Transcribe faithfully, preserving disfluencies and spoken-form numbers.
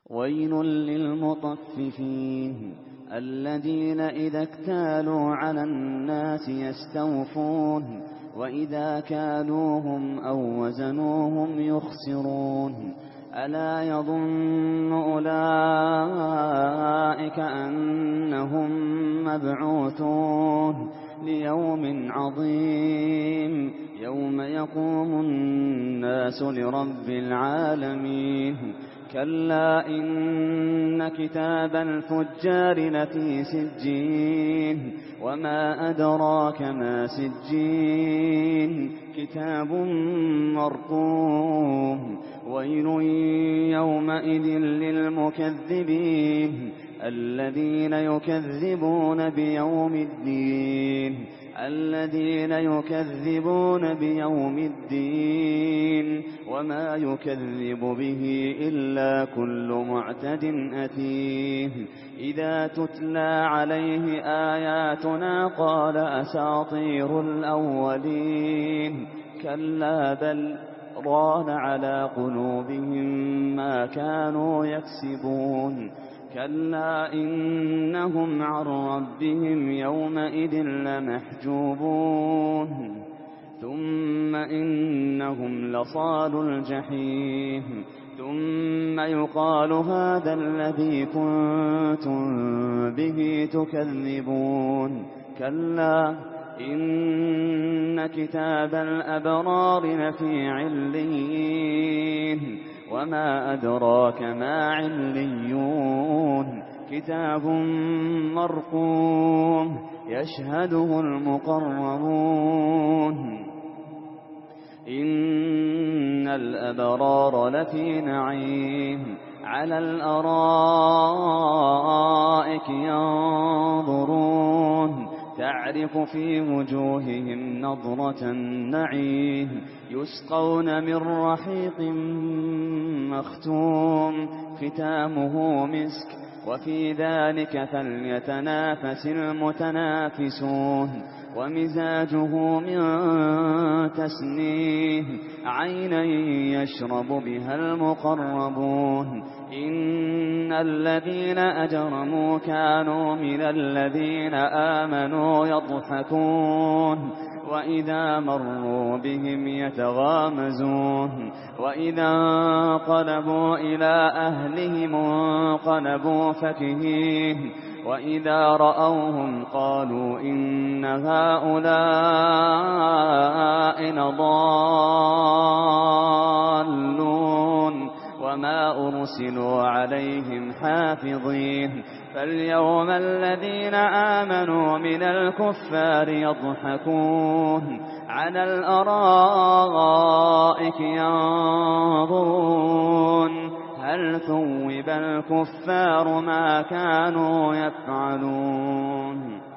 ويل للمطففين الذين إذا اكتالوا على الناس يستوفون وإذا كالوهم أو وزنوهم يخسرون ألا يظن أولئك أنهم مبعوثون ليوم عظيم يوم يقوم الناس لرب العالمين كلا إن كتاب الفجار لفي سجين وما أدراك ما سجين كتاب مرقوم ويل يومئذ للمكذبين الذين يكذبون بيوم الدين الذين يكذبون بيوم الدين وما يكذب به إلا كل معتد أثيم إذا تتلى عليه آياتنا قال أساطير الأولين كلا بل ران على قلوبهم ما كانوا يكسبون كلا إنهم عن ربهم يومئذ لمحجوبون ثم إنهم لصالو الجحيم ثم يقال هذا الذي كنتم به تكذبون كلا إن كتاب الأبرار لفي عليين وما أدراك ما عليون كتاب مرقوم يشهده المقربون إن الأبرار لفي نعيم على الأرائك ينظرون تعرف في وجوههم نضرة النعيم يسقون من رحيق مختوم ختامه مسك وفي ذلك فليتنافس المتنافسون ومزاجه من تسنيم عينا يشرب بها المقربون إن الذين أجرموا كانوا من الذين آمنوا يضحكون وإذا مروا بهم يتغامزون وإذا انقلبوا إلى أهلهم انقلبوا فكهين وإذا رأوهم قالوا إن هؤلاء لضالون وما أرسلوا عليهم حافظين فاليوم الذين آمنوا من الكفار يضحكون على الأرائك ينظرون هل ثوب الكفار ما كانوا يفعلون